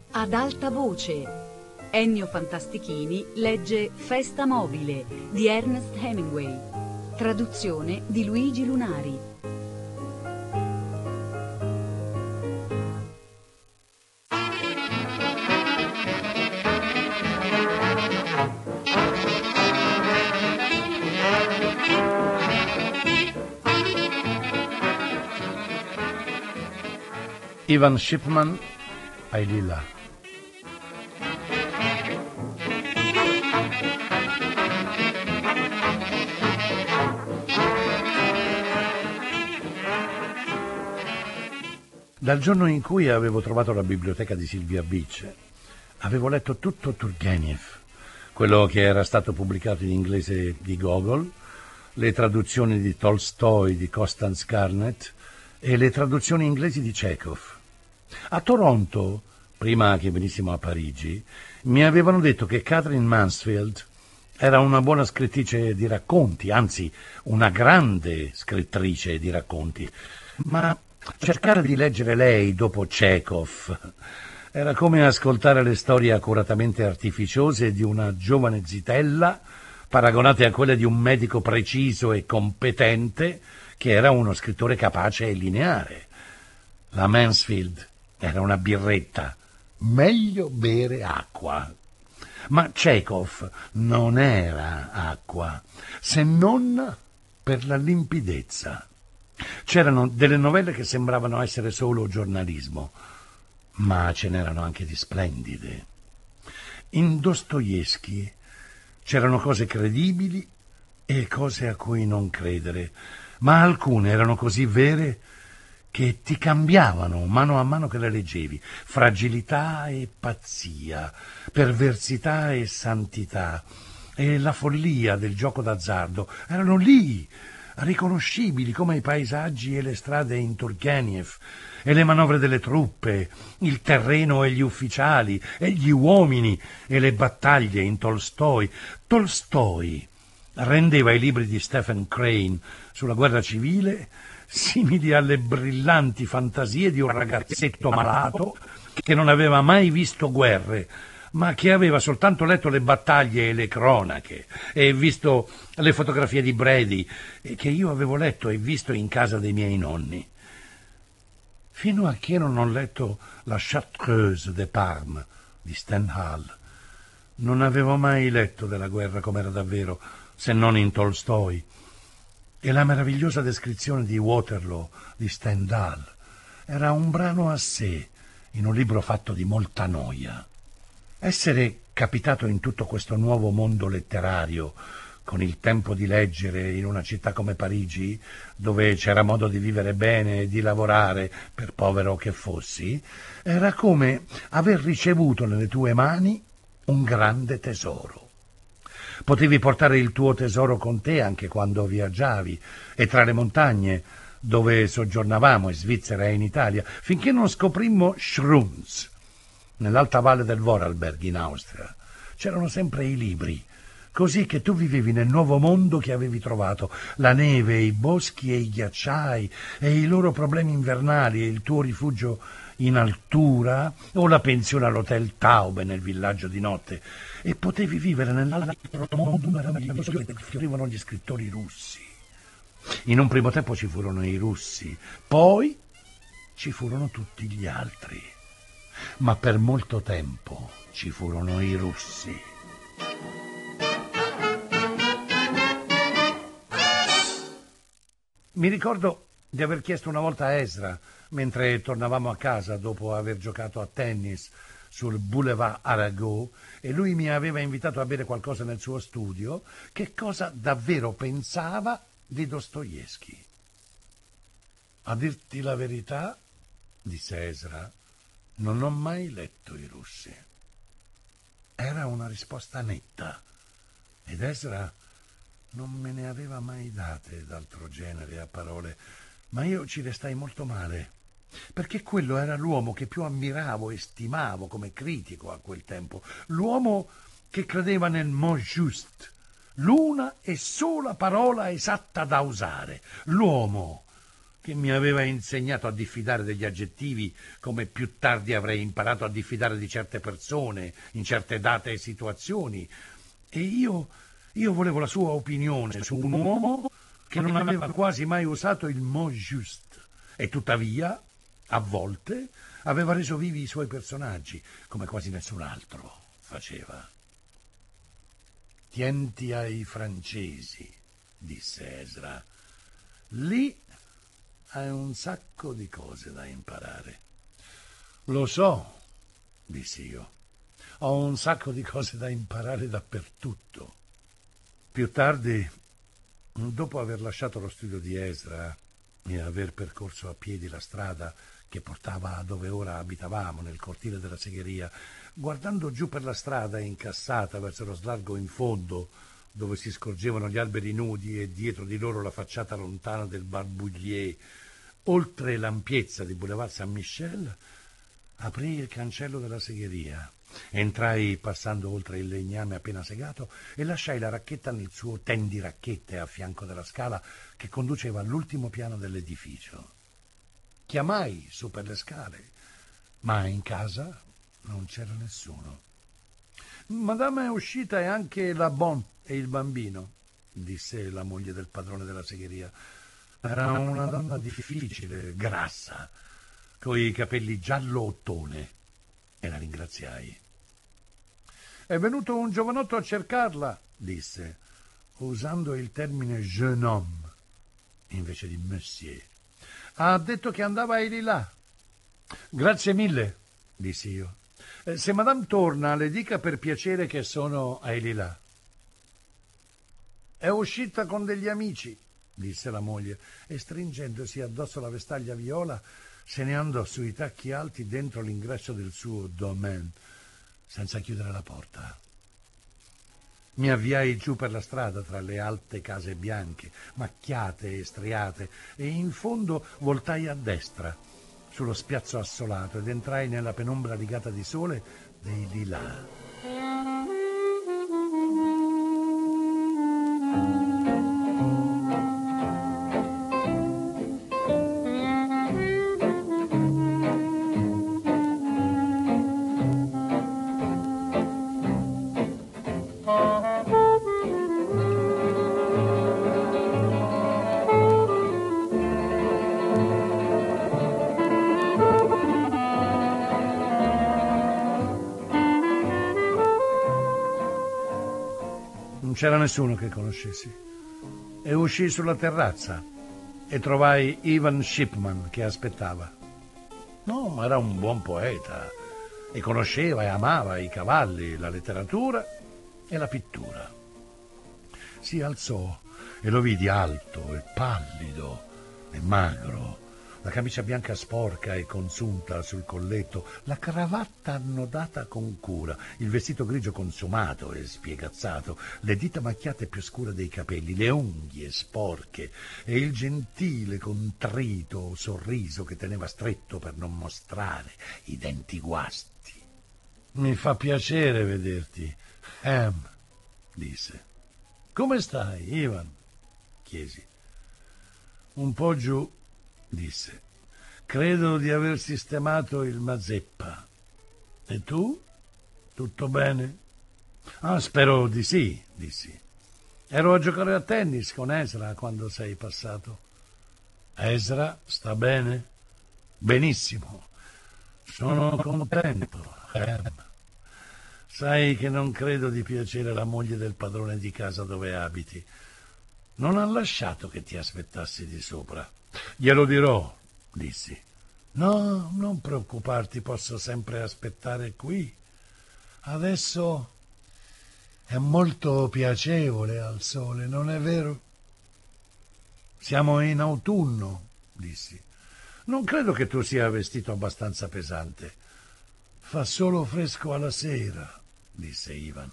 Ad alta voce. Ennio Fantastichini legge Festa mobile di Ernest Hemingway. Traduzione di Luigi Lunari. Ivan Shipman, Ailila. Dal giorno in cui avevo trovato la biblioteca di Sylvia Beach, avevo letto tutto Turgenev, quello che era stato pubblicato in inglese di Gogol, le traduzioni di Tolstoi, di Constance Garnett e le traduzioni inglesi di Chekhov. A Toronto, prima che venissimo a Parigi, mi avevano detto che Catherine Mansfield era una buona scrittrice di racconti, anzi una grande scrittrice di racconti, ma cercare di leggere lei dopo Chekhov era come ascoltare le storie accuratamente artificiose di una giovane zitella paragonate a quelle di un medico preciso e competente che era uno scrittore capace e lineare. La Mansfield era una birretta, meglio bere acqua. Ma Chekhov non era acqua, se non per la limpidezza. C'erano delle novelle che sembravano essere solo giornalismo, ma ce n'erano anche di splendide. In Dostoevskij c'erano cose credibili e cose a cui non credere, ma alcune erano così vere che ti cambiavano mano a mano che le leggevi. Fragilità e pazzia, perversità e santità, e la follia del gioco d'azzardo erano lì, riconoscibili come i paesaggi e le strade in Turgenev, e le manovre delle truppe, il terreno e gli ufficiali, e gli uomini e le battaglie in Tolstoi. Tolstoi rendeva i libri di Stephen Crane sulla guerra civile simili alle brillanti fantasie di un ragazzetto malato che non aveva mai visto guerre, ma che aveva soltanto letto le battaglie e le cronache e visto le fotografie di Brady che io avevo letto e visto in casa dei miei nonni. Fino a che non ho letto La Chartreuse de Parme di Stendhal. Non avevo mai letto della guerra com'era davvero, se non in Tolstoi. E la meravigliosa descrizione di Waterloo di Stendhal era un brano a sé, in un libro fatto di molta noia. Essere capitato in tutto questo nuovo mondo letterario, con il tempo di leggere in una città come Parigi, dove c'era modo di vivere bene e di lavorare, per povero che fossi, era come aver ricevuto nelle tue mani un grande tesoro. Potevi portare il tuo tesoro con te anche quando viaggiavi, e tra le montagne dove soggiornavamo, in Svizzera e in Italia, finché non scoprimmo Schruns, nell'alta valle del Vorarlberg in Austria. C'erano sempre i libri, così che tu vivevi nel nuovo mondo che avevi trovato, la neve, i boschi e i ghiacciai e i loro problemi invernali e il tuo rifugio in altura o la pensione all'hotel Taube nel villaggio di notte, e potevi vivere nell'altro mondo meraviglioso che fiorivano gli scrittori russi. In un primo tempo ci furono i russi, poi ci furono tutti gli altri, ma per molto tempo ci furono i russi. Mi ricordo di aver chiesto una volta a Ezra, mentre tornavamo a casa dopo aver giocato a tennis sul Boulevard Arago, e lui mi aveva invitato a bere qualcosa nel suo studio, che cosa davvero pensava di Dostoevskij. A dirti la verità, disse Ezra, non ho mai letto i russi. Era una risposta netta, ed Ezra non me ne aveva mai date d'altro genere a parole, ma io ci restai molto male, perché quello era l'uomo che più ammiravo e stimavo come critico a quel tempo, l'uomo che credeva nel mot juste, l'una e sola parola esatta da usare, l'uomo che mi aveva insegnato a diffidare degli aggettivi come più tardi avrei imparato a diffidare di certe persone in certe date e situazioni. E io volevo la sua opinione su un uomo che non aveva quasi mai usato il mot juste e tuttavia, a volte, aveva reso vivi i suoi personaggi come quasi nessun altro faceva. «Tienti ai francesi», disse Ezra. «Lì hai un sacco di cose da imparare». «Lo so», dissi io. «Ho un sacco di cose da imparare dappertutto». Più tardi, dopo aver lasciato lo studio di Ezra e aver percorso a piedi la strada che portava dove ora abitavamo, nel cortile della segheria, guardando giù per la strada incassata verso lo slargo in fondo, dove si scorgevano gli alberi nudi e dietro di loro la facciata lontana del Barbouillier, oltre l'ampiezza di Boulevard Saint-Michel, aprì il cancello della segheria. Entrai passando oltre il legname appena segato e lasciai la racchetta nel suo tendiracchette a fianco della scala che conduceva all'ultimo piano dell'edificio. Chiamai su per le scale, ma in casa non c'era nessuno. «Madame è uscita e anche la Bonne e il bambino», disse la moglie del padrone della segheria. Era una donna difficile, grassa, coi capelli giallo ottone, e la ringraziai. «È venuto un giovanotto a cercarla», disse, usando il termine jeune homme invece di monsieur. «Ha detto che andava a Elilà». «Grazie mille», dissi io. «Se madame torna, le dica per piacere che sono a Elilà». «È uscita con degli amici», disse la moglie, e stringendosi addosso la vestaglia viola se ne andò sui tacchi alti dentro l'ingresso del suo domaine, senza chiudere la porta. Mi avviai giù per la strada tra le alte case bianche, macchiate e striate, e in fondo voltai a destra, sullo spiazzo assolato, ed entrai nella penombra rigata di sole dei Lilà. Non c'era nessuno che conoscessi. E uscii sulla terrazza e trovai Ivan Shipman che aspettava. No, era un buon poeta e conosceva e amava i cavalli, la letteratura e la pittura. Si alzò e lo vidi alto e pallido e magro, la camicia bianca sporca e consunta sul colletto, la cravatta annodata con cura, il vestito grigio consumato e spiegazzato, le dita macchiate più scure dei capelli, le unghie sporche e il gentile contrito sorriso che teneva stretto per non mostrare i denti guasti. «Mi fa piacere vederti, Ham», disse. «Come stai, Ivan?» chiesi. «Un po' giù», disse. «Credo di aver sistemato il Mazeppa. E tu? Tutto bene?» «Ah, spero di sì», dissi. «Ero a giocare a tennis con Ezra quando sei passato». «Ezra sta bene?» «Benissimo. Sono contento, Ham. Sai che non credo di piacere alla moglie del padrone di casa dove abiti. Non ha lasciato che ti aspettassi di sopra». «Glielo dirò», dissi. «No, non preoccuparti, posso sempre aspettare qui. Adesso è molto piacevole al sole, non è vero?» «Siamo in autunno», dissi. «Non credo che tu sia vestito abbastanza pesante». «Fa solo fresco alla sera», disse Ivan.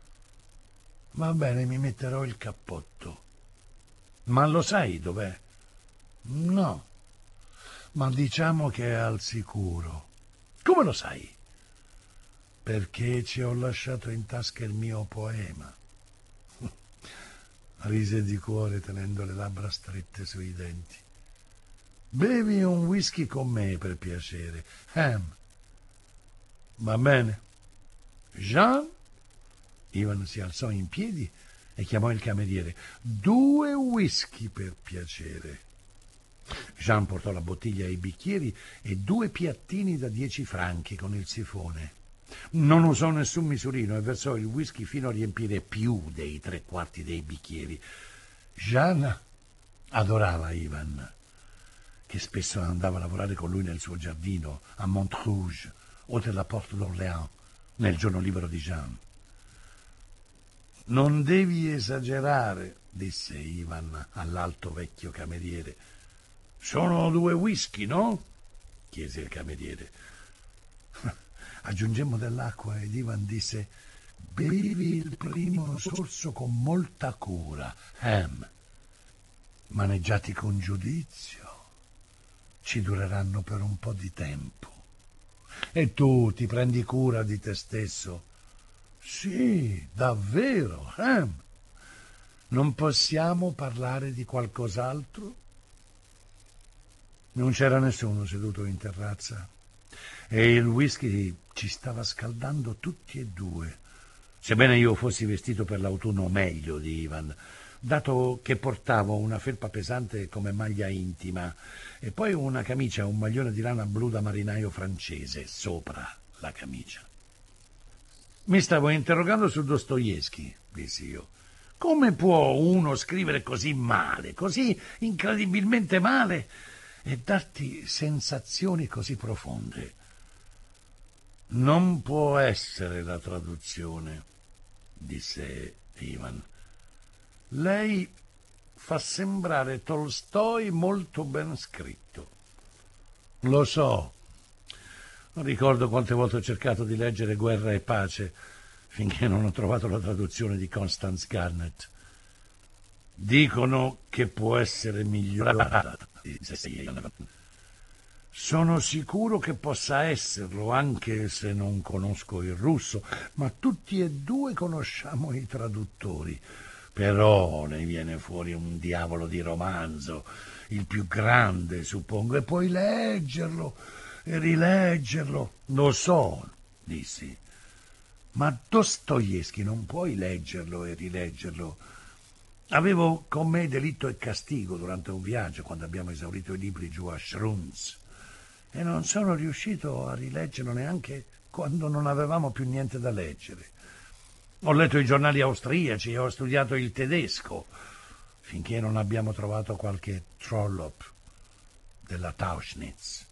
«Va bene, mi metterò il cappotto». «Ma lo sai dov'è?» «No, ma diciamo che è al sicuro». «Come lo sai?» «Perché ci ho lasciato in tasca il mio poema». Rise di cuore tenendo le labbra strette sui denti. Bevi un whisky con me, per piacere. Ham. Va bene. Jean? Ivan si alzò in piedi e chiamò il cameriere. 2 whisky, per piacere. Jean portò la bottiglia e i bicchieri e 2 piattini da 10 franchi con il sifone. Non usò nessun misurino e versò il whisky fino a riempire più dei 3/4 dei bicchieri. Jean adorava Ivan, che spesso andava a lavorare con lui nel suo giardino a Montrouge, oltre la Porte d'Orléans, nel giorno libero di Jean. Non devi esagerare, disse Ivan all'alto vecchio cameriere. Sono 2 whisky, no? Chiese il cameriere. Aggiungemmo dell'acqua ed Ivan disse: bevi il primo sorso con molta cura, Ham. Maneggiati con giudizio. Ci dureranno per un po' di tempo. E tu ti prendi cura di te stesso? Sì, davvero, Ham. Non possiamo parlare di qualcos'altro? Non c'era nessuno seduto in terrazza e il whisky ci stava scaldando tutti e 2, sebbene io fossi vestito per l'autunno meglio di Ivan, dato che portavo una felpa pesante come maglia intima e poi una camicia e un maglione di lana blu da marinaio francese sopra la camicia. Mi stavo interrogando su Dostoevskij, dissi io. Come può uno scrivere così male, così incredibilmente male, e darti sensazioni così profonde? Non può essere la traduzione, disse Ivan. Lei fa sembrare Tolstoi molto ben scritto. Lo so. Non ricordo quante volte ho cercato di leggere Guerra e pace finché non ho trovato la traduzione di Constance Garnett. Dicono che può essere migliorata, disse Ivan. Sono sicuro che possa esserlo, anche se non conosco il russo, ma tutti e 2 conosciamo i traduttori. Però ne viene fuori un diavolo di romanzo, il più grande, suppongo, e puoi leggerlo e rileggerlo. Lo so, dissi, ma Dostoevskij non puoi leggerlo e rileggerlo. Avevo con me Delitto e Castigo durante un viaggio, quando abbiamo esaurito i libri giù a Schrunz, e non sono riuscito a rileggerlo neanche quando non avevamo più niente da leggere. Ho letto i giornali austriaci e ho studiato il tedesco, finché non abbiamo trovato qualche Trollope della Tauchnitz.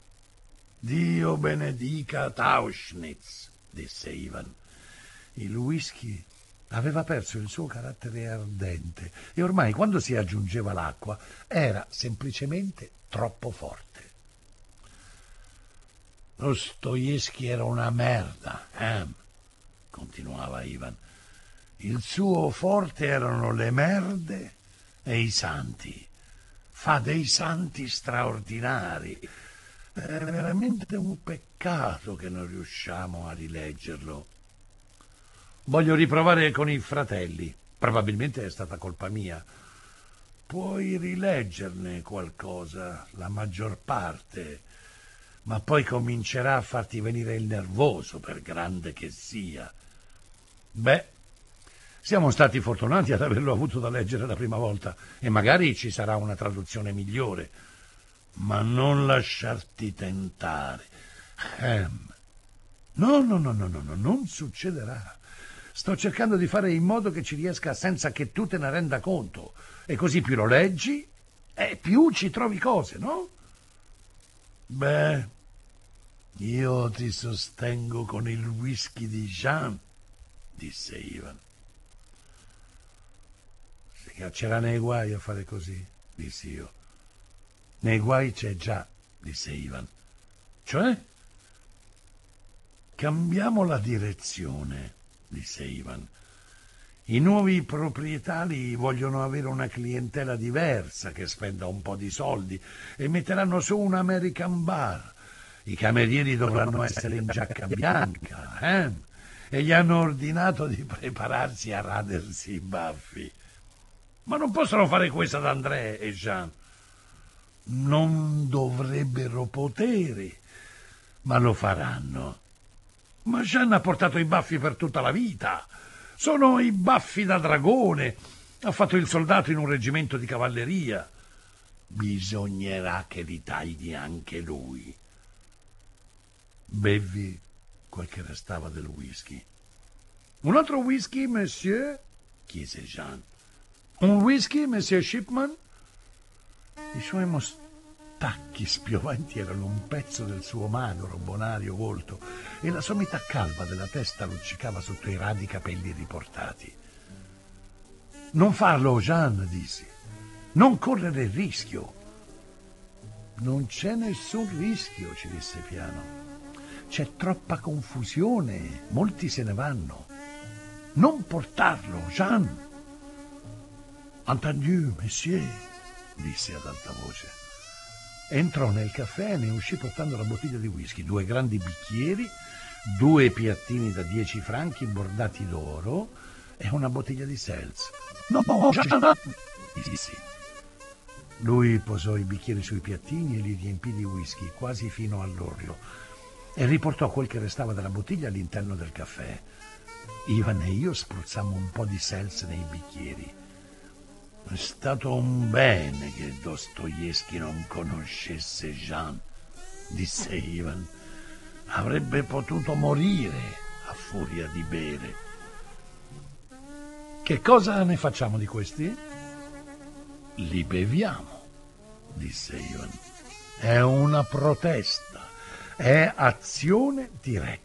Dio benedica Tauchnitz, disse Ivan. Il whisky aveva perso il suo carattere ardente e ormai, quando si aggiungeva l'acqua, era semplicemente troppo forte. Dostoevskij era una merda, continuava Ivan. Il suo forte erano le merde e i santi. Fa dei santi straordinari. È veramente un peccato che non riusciamo a rileggerlo. Voglio riprovare con i fratelli. Probabilmente è stata colpa mia. Puoi rileggerne qualcosa, la maggior parte, ma poi comincerà a farti venire il nervoso, per grande che sia. Beh, siamo stati fortunati ad averlo avuto da leggere la prima volta e magari ci sarà una traduzione migliore. Ma non lasciarti tentare. No, non succederà. Sto cercando di fare in modo che ci riesca senza che tu te ne renda conto. E così più lo leggi e più ci trovi cose, no? Beh, io ti sostengo con il whisky di Jean, disse Ivan. Si caccerà nei guai a fare così, dissi io. Nei guai c'è già, disse Ivan. Cioè? Cambiamo la direzione, disse Ivan. I nuovi proprietari vogliono avere una clientela diversa che spenda un po' di soldi e metteranno su un American bar. I camerieri dovranno essere in giacca bianca, e gli hanno ordinato di prepararsi a radersi i baffi. Ma non possono fare questo ad André e Jean. Non dovrebbero potere, ma lo faranno. Ma Jean ha portato i baffi per tutta la vita. Sono i baffi da dragone. Ha fatto il soldato in un reggimento di cavalleria. Bisognerà che li tagli anche lui. Bevi quel che restava del whisky. Un altro whisky, monsieur? Chiese Jean. Un whisky, monsieur Shipman? I suoi mostacchi spioventi erano un pezzo del suo magro, bonario volto e la sommità calva della testa luccicava sotto i radi capelli riportati. Non farlo, Jean, dissi. Non correre il rischio. Non c'è nessun rischio, ci disse piano. C'è troppa confusione, molti se ne vanno. Non portarlo, Jean. Entendu, monsieur, disse ad alta voce. Entrò nel caffè e ne uscì portando la bottiglia di whisky, 2 grandi bicchieri, 2 piattini da 10 franchi bordati d'oro e una bottiglia di seltz. No, Jean, dissi. Lui posò i bicchieri sui piattini e li riempì di whisky quasi fino all'orlo e riportò quel che restava della bottiglia all'interno del caffè. Ivan e io spruzzammo un po' di seltz nei bicchieri. È stato un bene che Dostoevskij non conoscesse Jean, disse Ivan. Avrebbe potuto morire a furia di bere. Che cosa ne facciamo di questi? Li beviamo, disse Ivan. È una protesta, è azione diretta.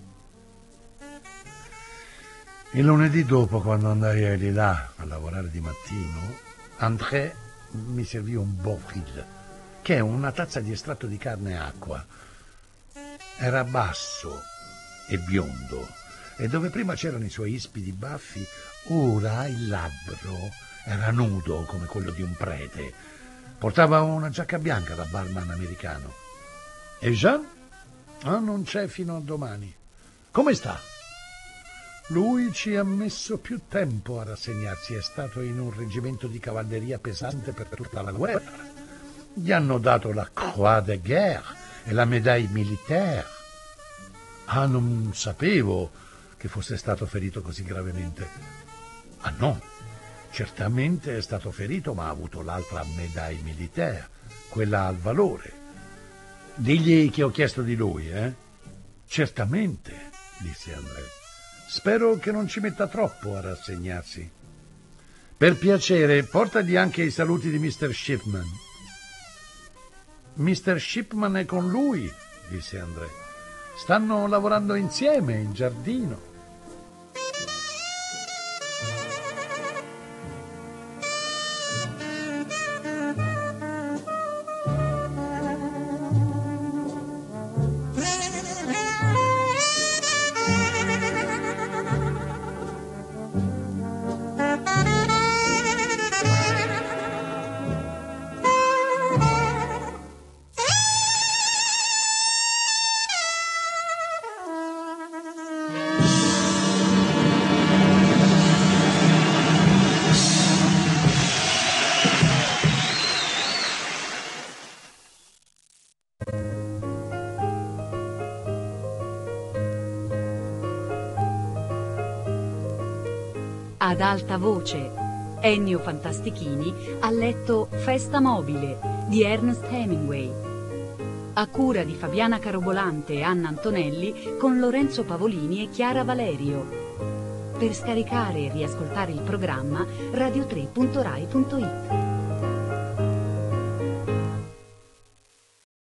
Il lunedì dopo, quando andai di là a lavorare di mattino, André mi servì un bovril, che è una tazza di estratto di carne e acqua. Era basso e biondo, e dove prima c'erano i suoi ispidi baffi, ora il labbro era nudo come quello di un prete. Portava una giacca bianca da barman americano. E Jean? Non c'è fino a domani. Come sta? Lui ci ha messo più tempo a rassegnarsi, è stato in un reggimento di cavalleria pesante per tutta la guerra. Gli hanno dato la Croix de Guerre e la Médaille Militaire. Non sapevo che fosse stato ferito così gravemente. No, certamente è stato ferito, ma ha avuto l'altra Médaille Militaire, quella al valore. Digli che ho chiesto di lui, Certamente, disse André. Spero che non ci metta troppo a rassegnarsi. Per piacere, portagli anche i saluti di Mr. Shipman. Mr. Shipman è con lui, disse André. Stanno lavorando insieme in giardino. Ad alta voce, Ennio Fantastichini ha letto Festa mobile di Ernest Hemingway, a cura di Fabiana Carobolante e Anna Antonelli con Lorenzo Pavolini e Chiara Valerio. Per scaricare e riascoltare il programma radio3.rai.it.